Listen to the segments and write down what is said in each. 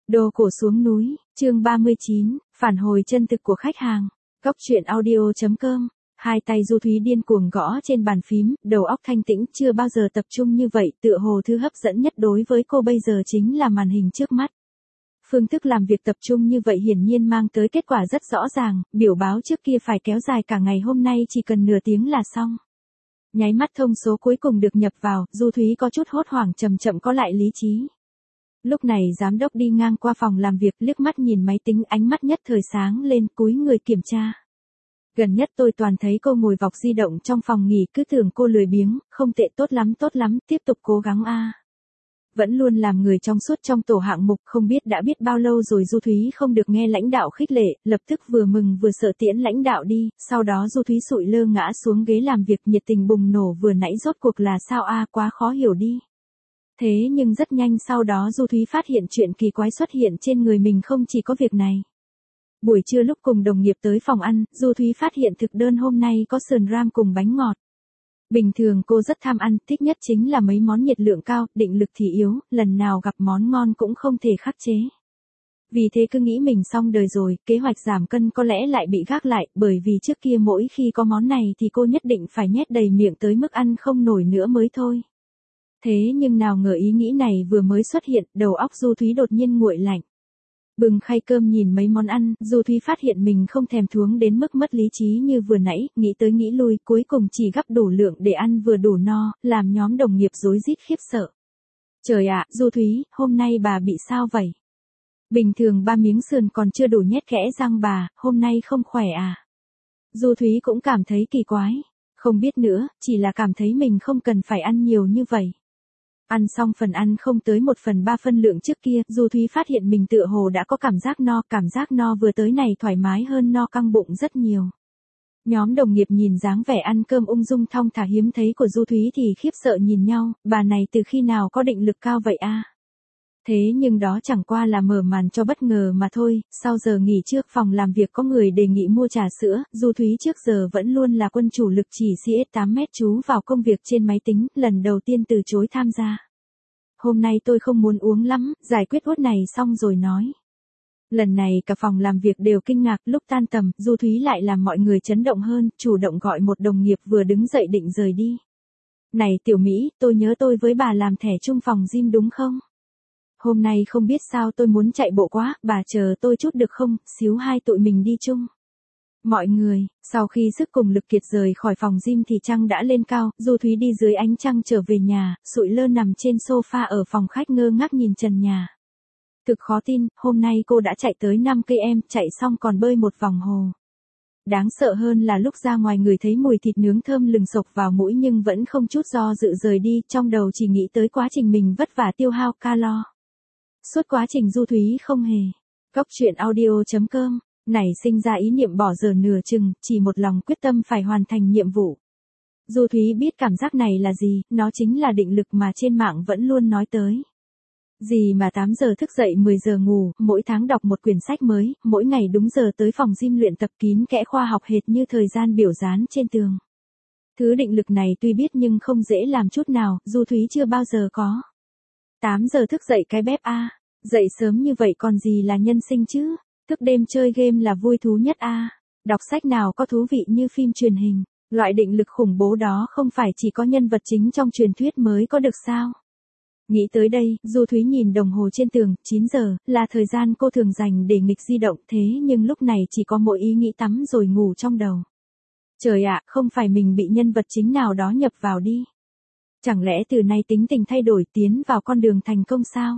Đồ cổ xuống núi, chương 39, phản hồi chân thực của khách hàng. Góc truyện audio.com. Hai tay Du Thúy điên cuồng gõ trên bàn phím, đầu óc thanh tĩnh, chưa bao giờ tập trung như vậy, tựa hồ thứ hấp dẫn nhất đối với cô bây giờ chính là màn hình trước mắt. Phương thức làm việc tập trung như vậy hiển nhiên mang tới kết quả rất rõ ràng, biểu báo trước kia phải kéo dài cả ngày, hôm nay chỉ cần nửa tiếng là xong. Nháy mắt thông số cuối cùng được nhập vào, Du Thúy có chút hốt hoảng, chậm chậm có lại lý trí. Lúc này giám đốc đi ngang qua phòng làm việc, liếc mắt nhìn máy tính, ánh mắt nhất thời sáng lên, cúi người kiểm tra. Gần nhất tôi toàn thấy cô ngồi vọc di động trong phòng nghỉ, cứ tưởng cô lười biếng, không tệ, tốt lắm, tiếp tục cố gắng a. Vẫn luôn làm người trong suốt trong tổ hạng mục, không biết đã biết bao lâu rồi Du Thúy không được nghe lãnh đạo khích lệ, lập tức vừa mừng vừa sợ tiễn lãnh đạo đi, sau đó Du Thúy sụi lơ ngã xuống ghế làm việc, nhiệt tình bùng nổ, vừa nãy rốt cuộc là sao a, quá khó hiểu đi. Thế nhưng rất nhanh sau đó Du Thúy phát hiện chuyện kỳ quái xuất hiện trên người mình, không chỉ có việc này. Buổi trưa lúc cùng đồng nghiệp tới phòng ăn, Du Thúy phát hiện thực đơn hôm nay có sườn ram cùng bánh ngọt. Bình thường cô rất tham ăn, thích nhất chính là mấy món nhiệt lượng cao, định lực thì yếu, lần nào gặp món ngon cũng không thể khắc chế. Vì thế cứ nghĩ mình xong đời rồi, kế hoạch giảm cân có lẽ lại bị gác lại, bởi vì trước kia mỗi khi có món này thì cô nhất định phải nhét đầy miệng tới mức ăn không nổi nữa mới thôi. Thế nhưng nào ngờ ý nghĩ này vừa mới xuất hiện, đầu óc Du Thúy đột nhiên nguội lạnh. Bừng khay cơm nhìn mấy món ăn, Du Thúy phát hiện mình không thèm thuống đến mức mất lý trí như vừa nãy, nghĩ tới nghĩ lui, cuối cùng chỉ gắp đủ lượng để ăn vừa đủ no, làm nhóm đồng nghiệp rối rít khiếp sợ. Trời ạ, Du Thúy, hôm nay bà bị sao vậy? Bình thường 3 miếng sườn còn chưa đủ nhét kẽ răng bà, hôm nay không khỏe à? Du Thúy cũng cảm thấy kỳ quái. Không biết nữa, chỉ là cảm thấy mình không cần phải ăn nhiều như vậy. Ăn xong phần ăn không tới 1/3 phân lượng trước kia, Du Thúy phát hiện mình tựa hồ đã có cảm giác no vừa tới này thoải mái hơn no căng bụng rất nhiều. Nhóm đồng nghiệp nhìn dáng vẻ ăn cơm ung dung thong thả hiếm thấy của Du Thúy thì khiếp sợ nhìn nhau, bà này từ khi nào có định lực cao vậy a? Thế nhưng đó chẳng qua là mở màn cho bất ngờ mà thôi, sau giờ nghỉ trước phòng làm việc có người đề nghị mua trà sữa, Du Thúy trước giờ vẫn luôn là quân chủ lực chỉ CS8m chú vào công việc trên máy tính, lần đầu tiên từ chối tham gia. Hôm nay tôi không muốn uống lắm, giải quyết hốt này xong rồi nói. Lần này cả phòng làm việc đều kinh ngạc, lúc tan tầm, Du Thúy lại làm mọi người chấn động hơn, chủ động gọi một đồng nghiệp vừa đứng dậy định rời đi. Này Tiểu Mỹ, tôi nhớ tôi với bà làm thẻ chung phòng gym đúng không? Hôm nay không biết sao tôi muốn chạy bộ quá, bà chờ tôi chút được không, xíu hai tụi mình đi chung. Mọi người, sau khi sức cùng lực kiệt rời khỏi phòng gym thì trăng đã lên cao, Du Thúy đi dưới ánh trăng trở về nhà, sụi lơ nằm trên sofa ở phòng khách ngơ ngác nhìn trần nhà. Thực khó tin, hôm nay cô đã chạy tới 5 km, chạy xong còn bơi một vòng hồ. Đáng sợ hơn là lúc ra ngoài người thấy mùi thịt nướng thơm lừng sộc vào mũi nhưng vẫn không chút do dự rời đi, trong đầu chỉ nghĩ tới quá trình mình vất vả tiêu hao calo. Suốt quá trình Du Thúy không hề. Góc truyện audio.com. Nảy sinh ra ý niệm bỏ giờ nửa chừng, chỉ một lòng quyết tâm phải hoàn thành nhiệm vụ. Du Thúy biết cảm giác này là gì, nó chính là định lực mà trên mạng vẫn luôn nói tới. Gì mà 8 giờ thức dậy 10 giờ ngủ, mỗi tháng đọc một quyển sách mới, mỗi ngày đúng giờ tới phòng gym luyện tập kín kẽ khoa học hệt như thời gian biểu dán trên tường. Thứ định lực này tuy biết nhưng không dễ làm chút nào, Du Thúy chưa bao giờ có. 8 giờ thức dậy cái bếp a, dậy sớm như vậy còn gì là nhân sinh chứ? Thức đêm chơi game là vui thú nhất a. Đọc sách nào có thú vị như phim truyền hình, loại định lực khủng bố đó không phải chỉ có nhân vật chính trong truyền thuyết mới có được sao? Nghĩ tới đây, Du Thúy nhìn đồng hồ trên tường, 9 giờ, là thời gian cô thường dành để nghịch di động, thế nhưng lúc này chỉ có mỗi ý nghĩ tắm rồi ngủ trong đầu. Trời ạ, không phải mình bị nhân vật chính nào đó nhập vào đi. Chẳng lẽ từ nay tính tình thay đổi tiến vào con đường thành công sao?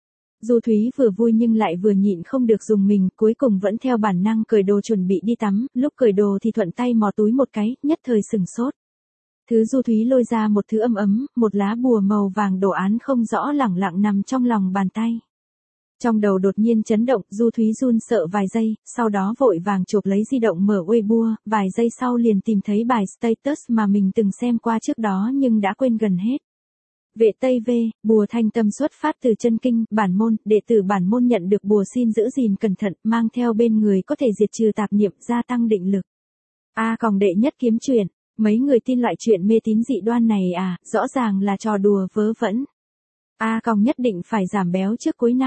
Du Thúy vừa vui nhưng lại vừa nhịn không được dùng mình, cuối cùng vẫn theo bản năng cởi đồ chuẩn bị đi tắm, lúc cởi đồ thì thuận tay mò túi một cái, nhất thời sửng sốt. Thứ Du Thúy lôi ra một thứ ấm, một lá bùa màu vàng đồ án không rõ lẳng lặng nằm trong lòng bàn tay. Trong đầu đột nhiên chấn động, Du Thúy run sợ vài giây, sau đó vội vàng chộp lấy di động mở Weibo, vài giây sau liền tìm thấy bài status mà mình từng xem qua trước đó nhưng đã quên gần hết. Vệ Tây V, bùa thanh tâm xuất phát từ chân kinh, bản môn, đệ tử bản môn nhận được bùa xin giữ gìn cẩn thận, mang theo bên người có thể diệt trừ tạp niệm, gia tăng định lực. Còng đệ nhất kiếm truyện, mấy người tin loại chuyện mê tín dị đoan này à, rõ ràng là trò đùa vớ vẩn. Còng nhất định phải giảm béo trước cuối năm.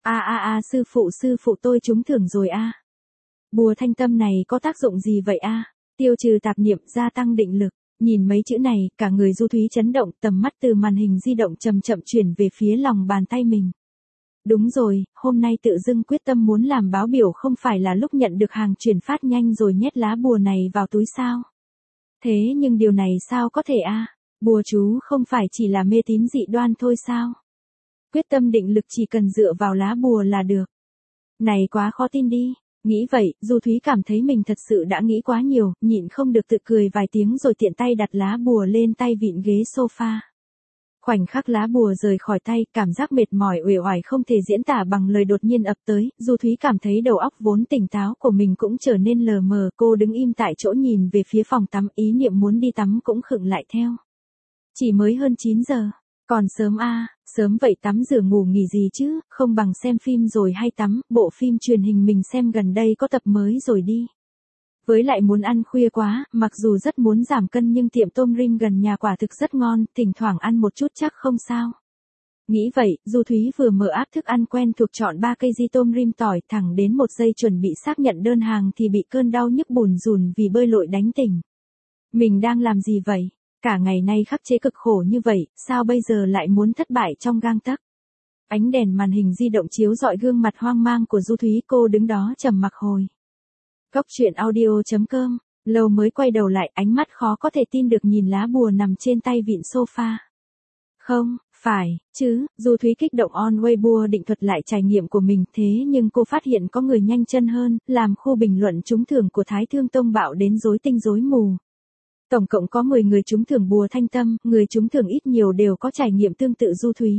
Sư phụ tôi trúng thưởng rồi a. Bùa thanh tâm này có tác dụng gì vậy a? Tiêu trừ tạp niệm, gia tăng định lực. Nhìn mấy chữ này, cả người Du Thúy chấn động, tầm mắt từ màn hình di động chậm chậm chuyển về phía lòng bàn tay mình. Đúng rồi, hôm nay tự dưng quyết tâm muốn làm báo biểu không phải là lúc nhận được hàng chuyển phát nhanh rồi nhét lá bùa này vào túi sao? Thế nhưng điều này sao có thể a? Bùa chú không phải chỉ là mê tín dị đoan thôi sao? Quyết tâm định lực chỉ cần dựa vào lá bùa là được. Này quá khó tin đi. Nghĩ vậy, Du Thúy cảm thấy mình thật sự đã nghĩ quá nhiều, nhịn không được tự cười vài tiếng rồi tiện tay đặt lá bùa lên tay vịn ghế sofa. Khoảnh khắc lá bùa rời khỏi tay, cảm giác mệt mỏi uể oải không thể diễn tả bằng lời đột nhiên ập tới, Du Thúy cảm thấy đầu óc vốn tỉnh táo của mình cũng trở nên lờ mờ, cô đứng im tại chỗ nhìn về phía phòng tắm, ý niệm muốn đi tắm cũng khựng lại theo. Chỉ mới hơn 9 giờ, còn sớm a, sớm vậy tắm rửa ngủ nghỉ gì chứ, không bằng xem phim rồi hay tắm, bộ phim truyền hình mình xem gần đây có tập mới rồi đi. Với lại muốn ăn khuya quá, mặc dù rất muốn giảm cân nhưng tiệm tôm rim gần nhà quả thực rất ngon, thỉnh thoảng ăn một chút chắc không sao. Nghĩ vậy, Du Thúy vừa mở app thức ăn quen thuộc chọn 3 cây di tôm rim tỏi, thẳng đến 1 giây chuẩn bị xác nhận đơn hàng thì bị cơn đau nhức bùn rùn vì bơi lội đánh tỉnh. Mình đang làm gì vậy? Cả ngày nay khắc chế cực khổ như vậy, sao bây giờ lại muốn thất bại trong gang tấc? Ánh đèn màn hình di động chiếu rọi gương mặt hoang mang của Du Thúy, cô đứng đó trầm mặc hồi. Góc truyện audio.com, lâu mới quay đầu lại, ánh mắt khó có thể tin được nhìn lá bùa nằm trên tay vịn sofa. Không, phải, chứ, Du Thúy kích động on Weibo định thuật lại trải nghiệm của mình, thế nhưng cô phát hiện có người nhanh chân hơn, làm khu bình luận trúng thưởng của Thái Thương Tông bạo đến rối tinh rối mù. Tổng cộng có 10 người trúng thưởng bùa thanh tâm, người trúng thưởng ít nhiều đều có trải nghiệm tương tự Du Thúy.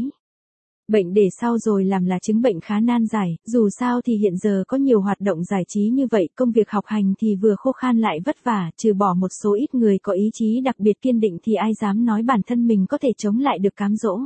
Bệnh để sau rồi làm là chứng bệnh khá nan giải, dù sao thì hiện giờ có nhiều hoạt động giải trí như vậy, công việc học hành thì vừa khô khan lại vất vả, trừ bỏ một số ít người có ý chí đặc biệt kiên định thì ai dám nói bản thân mình có thể chống lại được cám dỗ.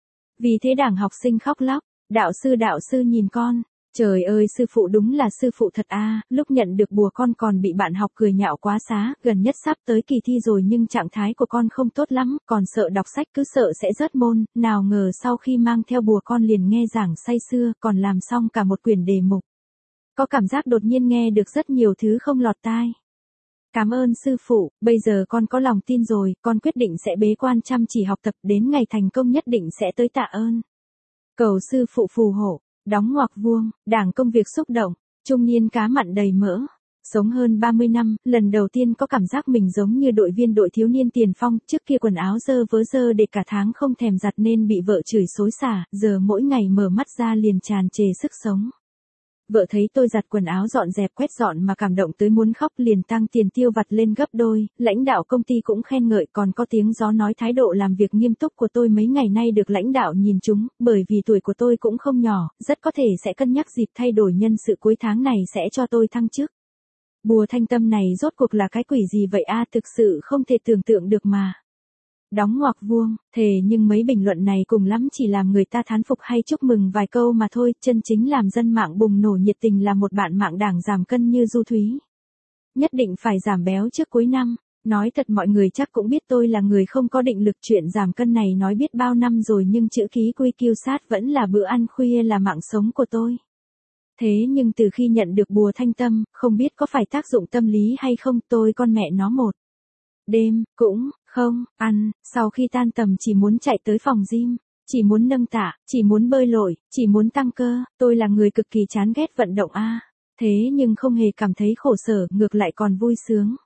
Vì thế đảng học sinh khóc lóc, đạo sư nhìn con. Trời ơi, sư phụ đúng là sư phụ thật a, lúc nhận được bùa con còn bị bạn học cười nhạo quá xá, gần nhất sắp tới kỳ thi rồi nhưng trạng thái của con không tốt lắm, còn sợ đọc sách cứ sợ sẽ rớt môn, nào ngờ sau khi mang theo bùa con liền nghe giảng say sưa, còn làm xong cả một quyển đề mục. Có cảm giác đột nhiên nghe được rất nhiều thứ không lọt tai. Cảm ơn sư phụ, bây giờ con có lòng tin rồi, con quyết định sẽ bế quan chăm chỉ học tập, đến ngày thành công nhất định sẽ tới tạ ơn. Cầu sư phụ phù hộ. Đóng ngoặc vuông, đảng công việc xúc động, trung niên cá mặn đầy mỡ. Sống hơn 30 năm, lần đầu tiên có cảm giác mình giống như đội viên đội thiếu niên tiền phong, trước kia quần áo dơ vớ dơ để cả tháng không thèm giặt nên bị vợ chửi xối xả, giờ mỗi ngày mở mắt ra liền tràn trề sức sống. Vợ thấy tôi giặt quần áo dọn dẹp quét dọn mà cảm động tới muốn khóc liền tăng tiền tiêu vặt lên gấp đôi, lãnh đạo công ty cũng khen ngợi, còn có tiếng gió nói thái độ làm việc nghiêm túc của tôi mấy ngày nay được lãnh đạo nhìn trúng, bởi vì tuổi của tôi cũng không nhỏ, rất có thể sẽ cân nhắc dịp thay đổi nhân sự cuối tháng này sẽ cho tôi thăng chức. Bùa thanh tâm này rốt cuộc là cái quỷ gì vậy a, thực sự không thể tưởng tượng được mà. Đóng ngoặc vuông, thề nhưng mấy bình luận này cùng lắm chỉ làm người ta thán phục hay chúc mừng vài câu mà thôi, chân chính làm dân mạng bùng nổ nhiệt tình là một bạn mạng đảng giảm cân như Du Thúy. Nhất định phải giảm béo trước cuối năm, nói thật mọi người chắc cũng biết tôi là người không có định lực, chuyện giảm cân này nói biết bao năm rồi nhưng chữ ký quy kiêu sát vẫn là bữa ăn khuya là mạng sống của tôi. Thế nhưng từ khi nhận được bùa thanh tâm, không biết có phải tác dụng tâm lý hay không, tôi con mẹ nó một đêm, cũng, không, ăn, sau khi tan tầm chỉ muốn chạy tới phòng gym, chỉ muốn nâng tạ, chỉ muốn bơi lội, chỉ muốn tăng cơ, tôi là người cực kỳ chán ghét vận động a. Thế nhưng không hề cảm thấy khổ sở, ngược lại còn vui sướng.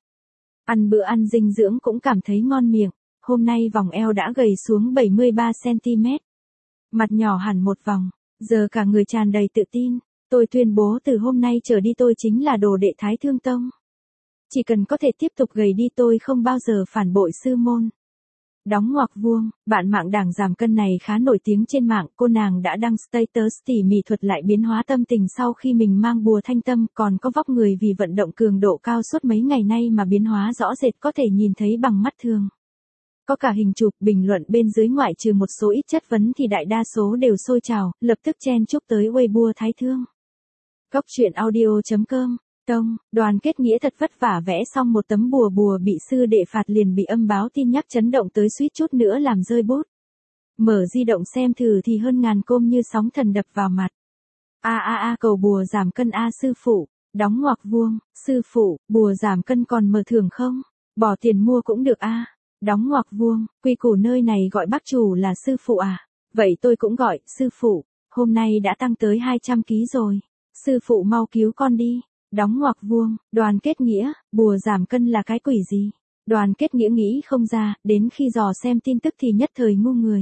Ăn bữa ăn dinh dưỡng cũng cảm thấy ngon miệng, hôm nay vòng eo đã gầy xuống 73cm. Mặt nhỏ hẳn một vòng, giờ cả người tràn đầy tự tin, tôi tuyên bố từ hôm nay trở đi tôi chính là đồ đệ Thái Thương Tông. Chỉ cần có thể tiếp tục gầy đi tôi không bao giờ phản bội sư môn. Đóng ngoặc vuông, bạn mạng đảng giảm cân này khá nổi tiếng trên mạng, cô nàng đã đăng status tỉ mỉ thuật lại biến hóa tâm tình sau khi mình mang bùa thanh tâm, còn có vóc người vì vận động cường độ cao suốt mấy ngày nay mà biến hóa rõ rệt có thể nhìn thấy bằng mắt thường. Có cả hình chụp, bình luận bên dưới ngoại trừ một số ít chất vấn thì đại đa số đều sôi trào, lập tức chen chúc tới Weibo Thái Thương. Góc truyện audio.com. Đoàn kết nghĩa thật vất vả vẽ xong một tấm bùa bị sư đệ phạt liền bị âm báo tin nhắc chấn động tới suýt chút nữa làm rơi bút. Mở di động xem thử thì hơn ngàn côm như sóng thần đập vào mặt. Cầu bùa giảm cân sư phụ. Đóng ngoặc vuông, sư phụ, bùa giảm cân còn mở thưởng không? Bỏ tiền mua cũng được Đóng ngoặc vuông, quy củ nơi này gọi bác chủ là sư phụ Vậy tôi cũng gọi, sư phụ, hôm nay đã tăng tới 200 kg rồi. Sư phụ mau cứu con đi. Đóng ngoặc vuông, Đoàn Kết Nghĩa, bùa giảm cân là cái quỷ gì? Đoàn Kết Nghĩa nghĩ không ra, đến khi dò xem tin tức thì nhất thời ngu người.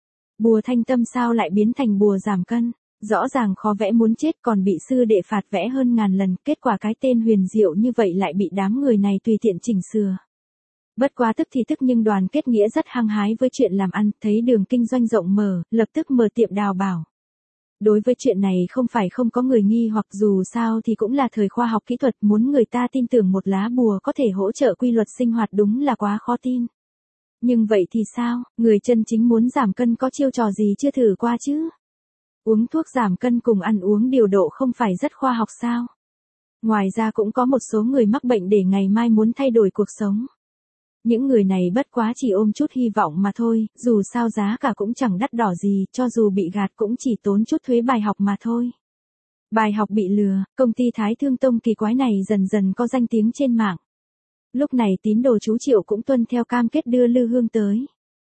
Bùa thanh tâm sao lại biến thành bùa giảm cân? Rõ ràng khó vẽ muốn chết còn bị sư đệ phạt vẽ hơn ngàn lần, kết quả cái tên huyền diệu như vậy lại bị đám người này tùy tiện chỉnh sửa. Bất quá tức thì tức nhưng Đoàn Kết Nghĩa rất hăng hái với chuyện làm ăn, thấy đường kinh doanh rộng mở, lập tức mở tiệm đào bảo. Đối với chuyện này không phải không có người nghi hoặc dù sao thì cũng là thời khoa học kỹ thuật, muốn người ta tin tưởng một lá bùa có thể hỗ trợ quy luật sinh hoạt đúng là quá khó tin. Nhưng vậy thì sao, người chân chính muốn giảm cân có chiêu trò gì chưa thử qua chứ? Uống thuốc giảm cân cùng ăn uống điều độ không phải rất khoa học sao? Ngoài ra cũng có một số người mắc bệnh để ngày mai muốn thay đổi cuộc sống. Những người này bất quá chỉ ôm chút hy vọng mà thôi, dù sao giá cả cũng chẳng đắt đỏ gì, cho dù bị gạt cũng chỉ tốn chút thuế bài học mà thôi. Bài học bị lừa, công ty Thái Thương Tông kỳ quái này dần dần có danh tiếng trên mạng. Lúc này tín đồ chú Triệu cũng tuân theo cam kết đưa lư hương tới.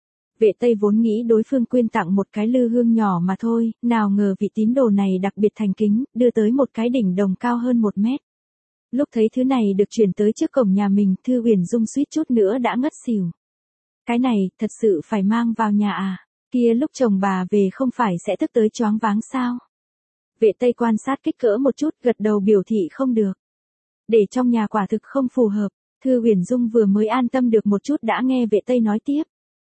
Vệ Tây vốn nghĩ đối phương quyên tặng một cái lư hương nhỏ mà thôi, nào ngờ vị tín đồ này đặc biệt thành kính, đưa tới một cái đỉnh đồng cao hơn 1 mét. Lúc thấy thứ này được chuyển tới trước cổng nhà mình, Thư Huyền Dung suýt chút nữa đã ngất xỉu. Cái này, thật sự phải mang vào nhà Kia lúc chồng bà về không phải sẽ tức tới choáng váng sao? Vệ Tây quan sát kích cỡ một chút, gật đầu biểu thị không được. Để trong nhà quả thực không phù hợp, Thư Huyền Dung vừa mới an tâm được một chút đã nghe Vệ Tây nói tiếp.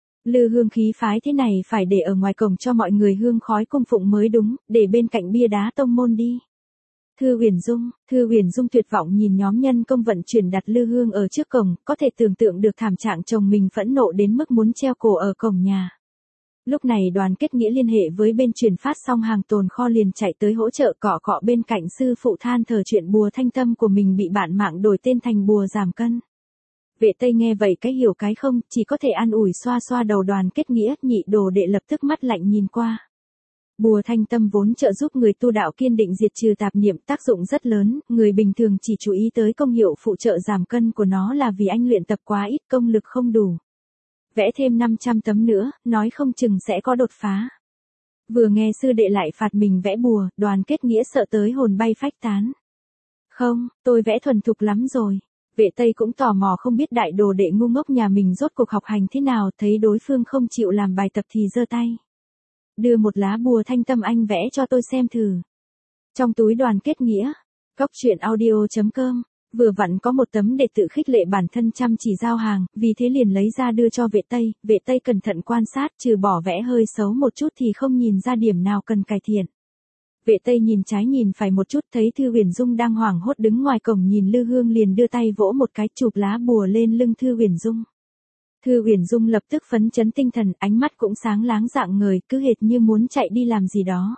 Lư hương khí phái thế này phải để ở ngoài cổng cho mọi người hương khói cung phụng mới đúng, để bên cạnh bia đá tông môn đi. Thư Huyền Dung tuyệt vọng nhìn nhóm nhân công vận chuyển đặt lư hương ở trước cổng, có thể tưởng tượng được thảm trạng chồng mình phẫn nộ đến mức muốn treo cổ ở cổng nhà. Lúc này Đoàn Kết Nghĩa liên hệ với bên chuyển phát xong hàng tồn kho liền chạy tới hỗ trợ cọ cọ bên cạnh sư phụ than thở chuyện bùa thanh tâm của mình bị bạn mạng đổi tên thành bùa giảm cân. Vệ Tây nghe vậy cái hiểu cái không, chỉ có thể an ủi xoa xoa đầu Đoàn Kết Nghĩa, nhị đồ đệ lập tức mắt lạnh nhìn qua. Bùa thanh tâm vốn trợ giúp người tu đạo kiên định diệt trừ tạp niệm, tác dụng rất lớn, người bình thường chỉ chú ý tới công hiệu phụ trợ giảm cân của nó là vì anh luyện tập quá ít, công lực không đủ. Vẽ thêm 500 tấm nữa, nói không chừng sẽ có đột phá. Vừa nghe sư đệ lại phạt mình vẽ bùa, Đoàn Kết Nghĩa sợ tới hồn bay phách tán. Không, tôi vẽ thuần thục lắm rồi. Vệ Tây cũng tò mò không biết đại đồ đệ ngu ngốc nhà mình rốt cuộc học hành thế nào, thấy đối phương không chịu làm bài tập thì giơ tay. Đưa một lá bùa thanh tâm anh vẽ cho tôi xem thử. Trong túi Đoàn Kết Nghĩa, goctruyện.audio.com, vừa vặn có một tấm để tự khích lệ bản thân chăm chỉ giao hàng, vì thế liền lấy ra đưa cho Vệ Tây cẩn thận quan sát, trừ bỏ vẽ hơi xấu một chút thì không nhìn ra điểm nào cần cải thiện. Vệ Tây nhìn trái nhìn phải một chút thấy Thư Huyền Dung đang hoảng hốt đứng ngoài cổng nhìn lư hương liền đưa tay vỗ một cái chụp lá bùa lên lưng Thư Huyền Dung. Thư Huyền Dung lập tức phấn chấn tinh thần, ánh mắt cũng sáng láng rạng ngời, cứ hệt như muốn chạy đi làm gì đó.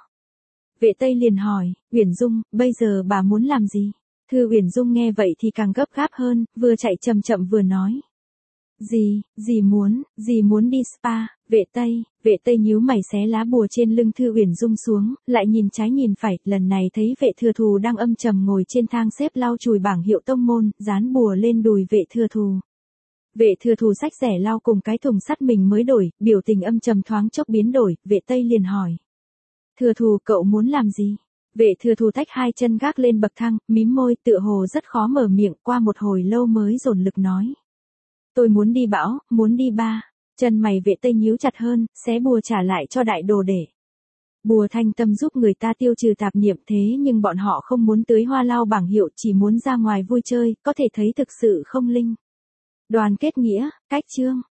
Vệ Tây liền hỏi, Huyền Dung, bây giờ bà muốn làm gì? Thư Huyền Dung nghe vậy thì càng gấp gáp hơn, vừa chạy chậm chậm vừa nói. Dì muốn đi spa. Vệ Tây nhíu mày xé lá bùa trên lưng Thư Huyền Dung xuống, lại nhìn trái nhìn phải, lần này thấy Vệ Thừa Thù đang âm trầm ngồi trên thang xếp lau chùi bảng hiệu tông môn, dán bùa lên đùi Vệ Thừa Thù. Vệ Thừa Thù xách rẻ lau cùng cái thùng sắt mình mới đổi, biểu tình âm trầm thoáng chốc biến đổi, Vệ Tây liền hỏi. Thừa Thù cậu muốn làm gì? Vệ Thừa Thù tách hai chân gác lên bậc thang, mím môi tựa hồ rất khó mở miệng, qua một hồi lâu mới dồn lực nói. Tôi muốn đi bão, muốn đi ba. Chân mày Vệ Tây nhíu chặt hơn, xé bùa trả lại cho đại đồ để. Bùa thanh tâm giúp người ta tiêu trừ tạp niệm thế nhưng bọn họ không muốn tưới hoa lau bảng hiệu, chỉ muốn ra ngoài vui chơi, có thể thấy thực sự không linh. Đoàn Kết Nghĩa, cách chương.